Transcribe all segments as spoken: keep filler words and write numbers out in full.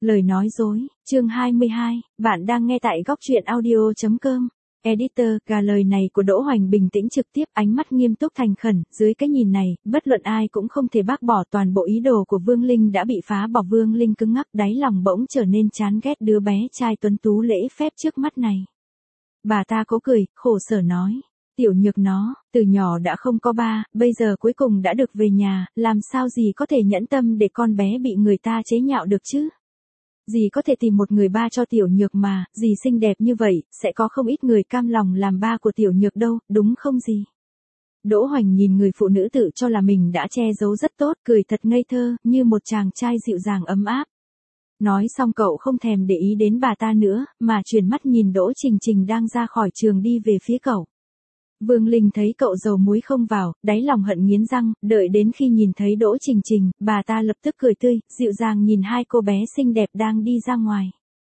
Lời nói dối, chương hai mươi hai, bạn đang nghe tại góc truyện audio chấm com. Editor, gà lời này của Đỗ Hoành bình tĩnh trực tiếp, ánh mắt nghiêm túc thành khẩn, dưới cái nhìn này, bất luận ai cũng không thể bác bỏ toàn bộ ý đồ của Vương Linh đã bị phá bỏ. Vương Linh cứng ngắc, đáy lòng bỗng trở nên chán ghét đứa bé trai tuấn tú lễ phép trước mắt này. Bà ta cố cười, khổ sở nói. Tiểu Nhược nó, từ nhỏ đã không có ba, bây giờ cuối cùng đã được về nhà, làm sao dì có thể nhẫn tâm để con bé bị người ta chế nhạo được chứ? Dì có thể tìm một người ba cho Tiểu Nhược mà, dì xinh đẹp như vậy, sẽ có không ít người cam lòng làm ba của Tiểu Nhược đâu, đúng không dì? Đỗ Hoành nhìn người phụ nữ tự cho là mình đã che giấu rất tốt, cười thật ngây thơ, như một chàng trai dịu dàng ấm áp. Nói xong cậu không thèm để ý đến bà ta nữa, mà chuyển mắt nhìn Đỗ Trình Trình đang ra khỏi trường đi về phía cậu. Vương Linh thấy cậu dầu muối không vào, đáy lòng hận nghiến răng, đợi đến khi nhìn thấy Đỗ Trình Trình, bà ta lập tức cười tươi, dịu dàng nhìn hai cô bé xinh đẹp đang đi ra ngoài.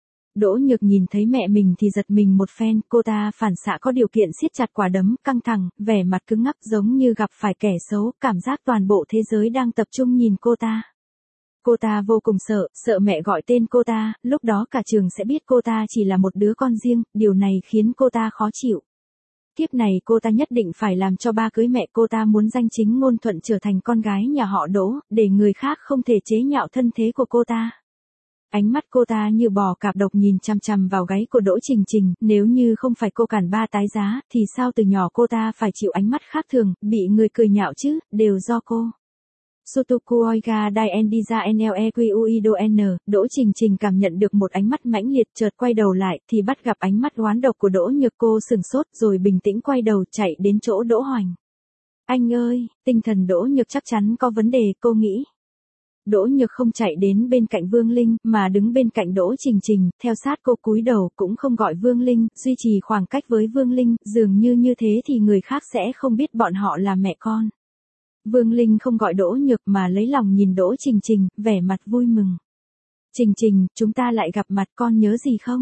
Đỗ Nhược nhìn thấy mẹ mình thì giật mình một phen, cô ta phản xạ có điều kiện siết chặt quả đấm, căng thẳng, vẻ mặt cứng ngắc giống như gặp phải kẻ xấu, cảm giác toàn bộ thế giới đang tập trung nhìn cô ta. Cô ta vô cùng sợ, sợ mẹ gọi tên cô ta, lúc đó cả trường sẽ biết cô ta chỉ là một đứa con riêng, điều này khiến cô ta khó chịu. Kiếp này cô ta nhất định phải làm cho ba cưới mẹ, cô ta muốn danh chính ngôn thuận trở thành con gái nhà họ Đỗ, để người khác không thể chế nhạo thân thế của cô ta. Ánh mắt cô ta như bò cạp độc nhìn chằm chằm vào gáy của Đỗ Trình Trình, nếu như không phải cô cản ba tái giá, thì sao từ nhỏ cô ta phải chịu ánh mắt khác thường, bị người cười nhạo chứ, đều do cô. Sutoku Oiga Dai Endiza Nlequiuido N, Đỗ Trình Trình cảm nhận được một ánh mắt mãnh liệt, chợt quay đầu lại, thì bắt gặp ánh mắt oán độc của Đỗ Nhược. Cô sừng sốt rồi bình tĩnh quay đầu chạy đến chỗ Đỗ Hoành. Anh ơi, tinh thần Đỗ Nhược chắc chắn có vấn đề, cô nghĩ. Đỗ Nhược không chạy đến bên cạnh Vương Linh, mà đứng bên cạnh Đỗ Trình Trình, theo sát cô cúi đầu, cũng không gọi Vương Linh, duy trì khoảng cách với Vương Linh, dường như như thế thì người khác sẽ không biết bọn họ là mẹ con. Vương Linh không gọi Đỗ Nhược mà lấy lòng nhìn Đỗ Trình Trình, vẻ mặt vui mừng. Trình Trình, chúng ta lại gặp mặt, con nhớ gì không?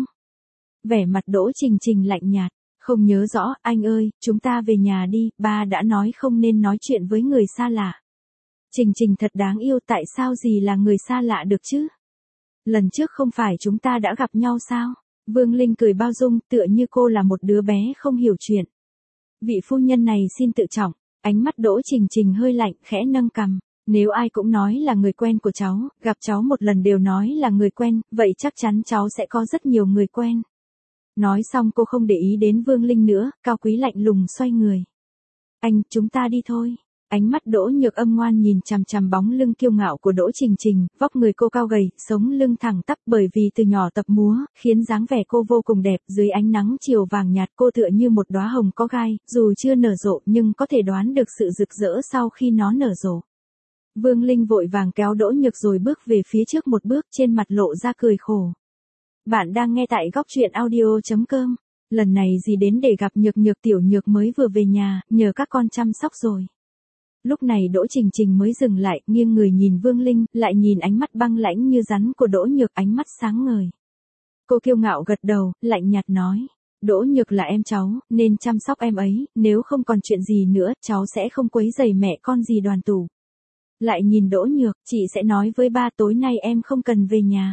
Vẻ mặt Đỗ Trình Trình lạnh nhạt, không nhớ rõ, anh ơi, chúng ta về nhà đi, ba đã nói không nên nói chuyện với người xa lạ. Trình Trình thật đáng yêu, tại sao gì là người xa lạ được chứ? Lần trước không phải chúng ta đã gặp nhau sao? Vương Linh cười bao dung, tựa như cô là một đứa bé không hiểu chuyện. Vị phu nhân này xin tự trọng. Ánh mắt Đỗ Trình Trình hơi lạnh, khẽ nâng cằm. Nếu ai cũng nói là người quen của cháu, gặp cháu một lần đều nói là người quen, vậy chắc chắn cháu sẽ có rất nhiều người quen. Nói xong cô không để ý đến Vương Linh nữa, cao quý lạnh lùng xoay người. Anh, chúng ta đi thôi. Ánh mắt Đỗ Nhược âm ngoan nhìn chằm chằm bóng lưng kiêu ngạo của Đỗ Trình Trình, vóc người cô cao gầy, sống lưng thẳng tắp, bởi vì từ nhỏ tập múa, khiến dáng vẻ cô vô cùng đẹp, dưới ánh nắng chiều vàng nhạt cô tựa như một đóa hồng có gai, dù chưa nở rộ nhưng có thể đoán được sự rực rỡ sau khi nó nở rộ. Vương Linh vội vàng kéo Đỗ Nhược rồi bước về phía trước một bước, trên mặt lộ ra cười khổ. Bạn đang nghe tại góc truyện audio chấm com. Lần này dì đến để gặp Nhược Nhược. Tiểu Nhược mới vừa về nhà, nhờ các con chăm sóc rồi. Lúc này Đỗ Trình Trình mới dừng lại, nghiêng người nhìn Vương Linh, lại nhìn ánh mắt băng lãnh như rắn của Đỗ Nhược, ánh mắt sáng ngời. Cô kiêu ngạo gật đầu, lạnh nhạt nói. Đỗ Nhược là em cháu, nên chăm sóc em ấy, nếu không còn chuyện gì nữa, cháu sẽ không quấy rầy mẹ con dì Đoàn Tủ. Lại nhìn Đỗ Nhược, chị sẽ nói với ba tối nay em không cần về nhà.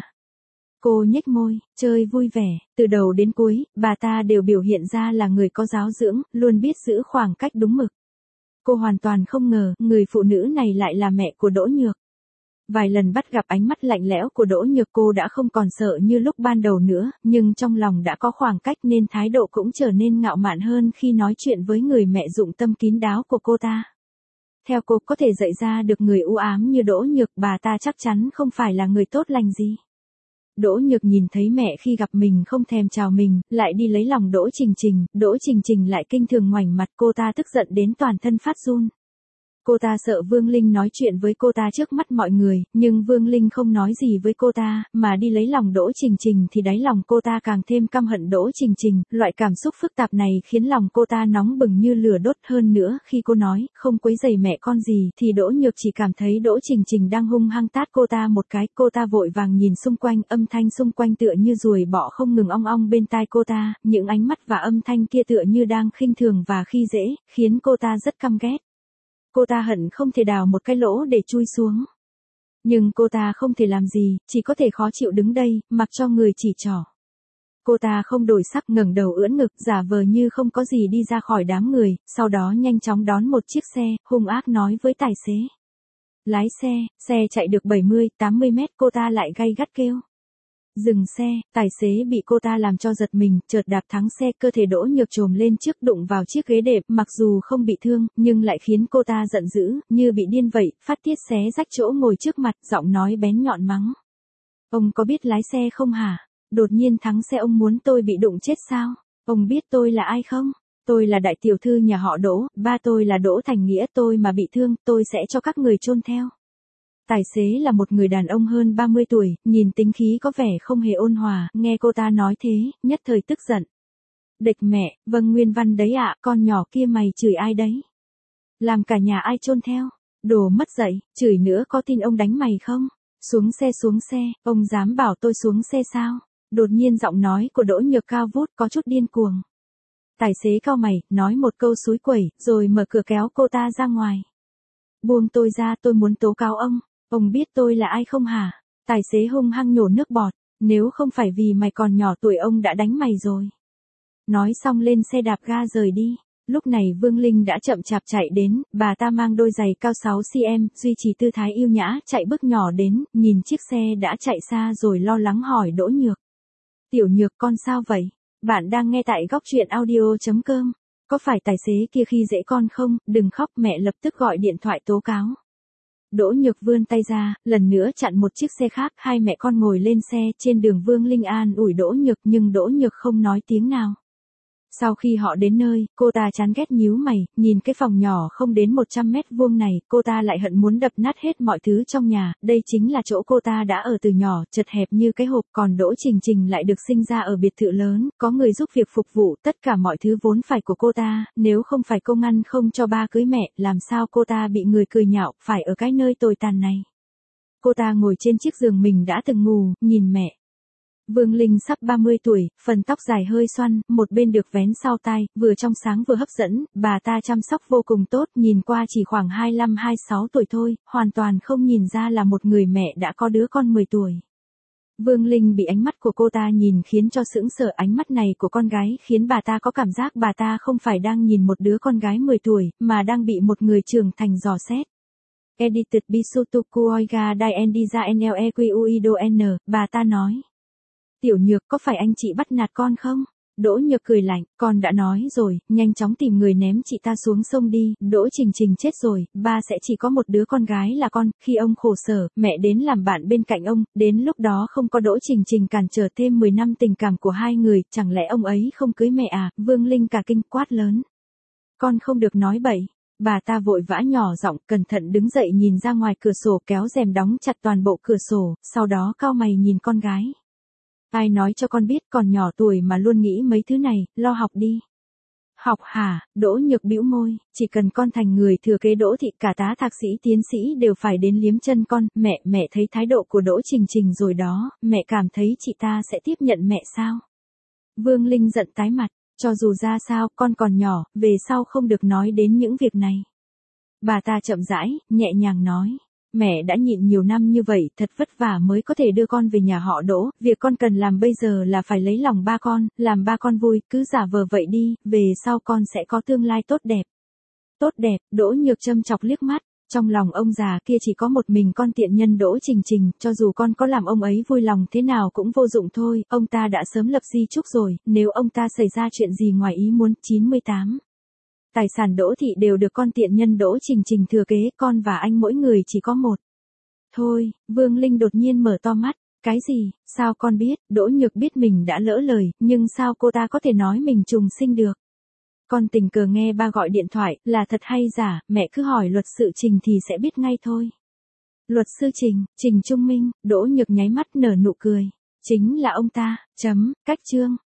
Cô nhếch môi, chơi vui vẻ, từ đầu đến cuối, bà ta đều biểu hiện ra là người có giáo dưỡng, luôn biết giữ khoảng cách đúng mực. Cô hoàn toàn không ngờ, người phụ nữ này lại là mẹ của Đỗ Nhược. Vài lần bắt gặp ánh mắt lạnh lẽo của Đỗ Nhược cô đã không còn sợ như lúc ban đầu nữa, nhưng trong lòng đã có khoảng cách nên thái độ cũng trở nên ngạo mạn hơn khi nói chuyện với người mẹ dụng tâm kín đáo của cô ta. Theo cô, có thể dạy ra được người u ám như Đỗ Nhược, bà ta chắc chắn không phải là người tốt lành gì. Đỗ Nhược nhìn thấy mẹ khi gặp mình không thèm chào mình, lại đi lấy lòng Đỗ Trình Trình, Đỗ Trình Trình lại kinh thường ngoảnh mặt, cô ta tức giận đến toàn thân phát run. Cô ta sợ Vương Linh nói chuyện với cô ta trước mắt mọi người, nhưng Vương Linh không nói gì với cô ta, mà đi lấy lòng Đỗ Trình Trình thì đáy lòng cô ta càng thêm căm hận Đỗ Trình Trình, loại cảm xúc phức tạp này khiến lòng cô ta nóng bừng như lửa đốt. Hơn nữa, khi cô nói, không quấy rầy mẹ con gì, thì Đỗ Nhược chỉ cảm thấy Đỗ Trình Trình đang hung hăng tát cô ta một cái, cô ta vội vàng nhìn xung quanh, âm thanh xung quanh tựa như ruồi bọ không ngừng ong ong bên tai cô ta, những ánh mắt và âm thanh kia tựa như đang khinh thường và khi dễ, khiến cô ta rất căm ghét. Cô ta hận không thể đào một cái lỗ để chui xuống. Nhưng cô ta không thể làm gì, chỉ có thể khó chịu đứng đây, mặc cho người chỉ trỏ. Cô ta không đổi sắc, ngẩng đầu ưỡn ngực, giả vờ như không có gì đi ra khỏi đám người, sau đó nhanh chóng đón một chiếc xe, hung ác nói với tài xế. Lái xe, xe chạy được bảy mươi, tám mươi mét cô ta lại gay gắt kêu. Dừng xe, tài xế bị cô ta làm cho giật mình, chợt đạp thắng xe, cơ thể Đỗ Nhược trồm lên trước đụng vào chiếc ghế đệm, mặc dù không bị thương, nhưng lại khiến cô ta giận dữ, như bị điên vậy, phát tiết xé rách chỗ ngồi trước mặt, giọng nói bén nhọn mắng. Ông có biết lái xe không hả? Đột nhiên thắng xe ông muốn tôi bị đụng chết sao? Ông biết tôi là ai không? Tôi là đại tiểu thư nhà họ Đỗ, ba tôi là Đỗ Thành Nghĩa, tôi mà bị thương, tôi sẽ cho các người chôn theo. Tài xế là một người đàn ông hơn ba mươi tuổi, nhìn tính khí có vẻ không hề ôn hòa, nghe cô ta nói thế, nhất thời tức giận. Địch mẹ, vâng Nguyên Văn đấy ạ, con nhỏ kia mày chửi ai đấy? Làm cả nhà ai chôn theo? Đồ mất dạy, chửi nữa có tin ông đánh mày không? Xuống xe xuống xe, ông dám bảo tôi xuống xe sao? Đột nhiên giọng nói của Đỗ Nhược cao vút có chút điên cuồng. Tài xế cau mày, nói một câu xúi quẩy, rồi mở cửa kéo cô ta ra ngoài. Buông tôi ra, tôi muốn tố cáo ông. Ông biết tôi là ai không hả? Tài xế hung hăng nhổ nước bọt, nếu không phải vì mày còn nhỏ tuổi ông đã đánh mày rồi. Nói xong lên xe đạp ga rời đi. Lúc này Vương Linh đã chậm chạp chạy đến, bà ta mang đôi giày cao sáu xăng-ti-mét, duy trì tư thái yêu nhã, chạy bước nhỏ đến, nhìn chiếc xe đã chạy xa rồi lo lắng hỏi Đỗ Nhược. Tiểu Nhược con sao vậy? Bạn đang nghe tại góc truyện audio chấm com. Có phải tài xế kia khi dễ con không? Đừng khóc, mẹ lập tức gọi điện thoại tố cáo. Đỗ Nhược vươn tay ra, lần nữa chặn một chiếc xe khác, hai mẹ con ngồi lên xe, trên đường Vương Linh an ủi Đỗ Nhược nhưng Đỗ Nhược không nói tiếng nào. Sau khi họ đến nơi, cô ta chán ghét nhíu mày, nhìn cái phòng nhỏ không đến một trăm mét vuông này, cô ta lại hận muốn đập nát hết mọi thứ trong nhà, đây chính là chỗ cô ta đã ở từ nhỏ, chật hẹp như cái hộp, còn Đỗ Trình Trình lại được sinh ra ở biệt thự lớn, có người giúp việc phục vụ, tất cả mọi thứ vốn phải của cô ta, nếu không phải cô ngăn không cho ba cưới mẹ, làm sao cô ta bị người cười nhạo, phải ở cái nơi tồi tàn này. Cô ta ngồi trên chiếc giường mình đã từng ngủ, nhìn mẹ. Vương Linh sắp ba mươi tuổi, phần tóc dài hơi xoăn, một bên được vén sau tai, vừa trong sáng vừa hấp dẫn, bà ta chăm sóc vô cùng tốt, nhìn qua chỉ khoảng hai mươi lăm hai mươi sáu tuổi thôi, hoàn toàn không nhìn ra là một người mẹ đã có đứa con mười tuổi. Vương Linh bị ánh mắt của cô ta nhìn khiến cho sững sờ, ánh mắt này của con gái khiến bà ta có cảm giác bà ta không phải đang nhìn một đứa con gái mười tuổi, mà đang bị một người trưởng thành dò xét. Edited Bisutuku Oiga Diendiza Nlequiuido N, bà ta nói. Tiểu Nhược, có phải anh chị bắt nạt con không? Đỗ Nhược cười lạnh, con đã nói rồi, nhanh chóng tìm người ném chị ta xuống sông đi, Đỗ Trình Trình chết rồi, ba sẽ chỉ có một đứa con gái là con, khi ông khổ sở, mẹ đến làm bạn bên cạnh ông, đến lúc đó không có Đỗ Trình Trình cản trở thêm mười năm tình cảm của hai người, chẳng lẽ ông ấy không cưới mẹ à? Vương Linh cả kinh quát lớn. Con không được nói bậy. Bà ta vội vã nhỏ giọng, cẩn thận đứng dậy nhìn ra ngoài cửa sổ, kéo rèm đóng chặt toàn bộ cửa sổ, sau đó cau mày nhìn con gái. Ai nói cho con biết, còn nhỏ tuổi mà luôn nghĩ mấy thứ này, lo học đi. Học hả? Đỗ Nhược bĩu môi, chỉ cần con thành người thừa kế Đỗ thị, cả tá thạc sĩ tiến sĩ đều phải đến liếm chân con, mẹ, mẹ thấy thái độ của Đỗ Trình Trình rồi đó, mẹ cảm thấy chị ta sẽ tiếp nhận mẹ sao? Vương Linh giận tái mặt, cho dù ra sao, con còn nhỏ, về sau không được nói đến những việc này. Bà ta chậm rãi, nhẹ nhàng nói. Mẹ đã nhịn nhiều năm như vậy, thật vất vả mới có thể đưa con về nhà họ Đỗ, việc con cần làm bây giờ là phải lấy lòng ba con, làm ba con vui, cứ giả vờ vậy đi, về sau con sẽ có tương lai tốt đẹp. Tốt đẹp, Đỗ Nhược châm chọc liếc mắt, trong lòng ông già kia chỉ có một mình con tiện nhân Đỗ Trình Trình, cho dù con có làm ông ấy vui lòng thế nào cũng vô dụng thôi, ông ta đã sớm lập di chúc rồi, nếu ông ta xảy ra chuyện gì ngoài ý muốn. chín mươi tám Tài sản Đỗ thị đều được con tiện nhân Đỗ Trình Trình thừa kế, con và anh mỗi người chỉ có một. Thôi, Vương Linh đột nhiên mở to mắt, cái gì, sao con biết? Đỗ Nhược biết mình đã lỡ lời, nhưng sao cô ta có thể nói mình trùng sinh được? Con tình cờ nghe ba gọi điện thoại, là thật hay giả, mẹ cứ hỏi luật sư Trình thì sẽ biết ngay thôi. Luật sư Trình, Trình Trung Minh, Đỗ Nhược nháy mắt nở nụ cười. Chính là ông ta, chấm, cách chương.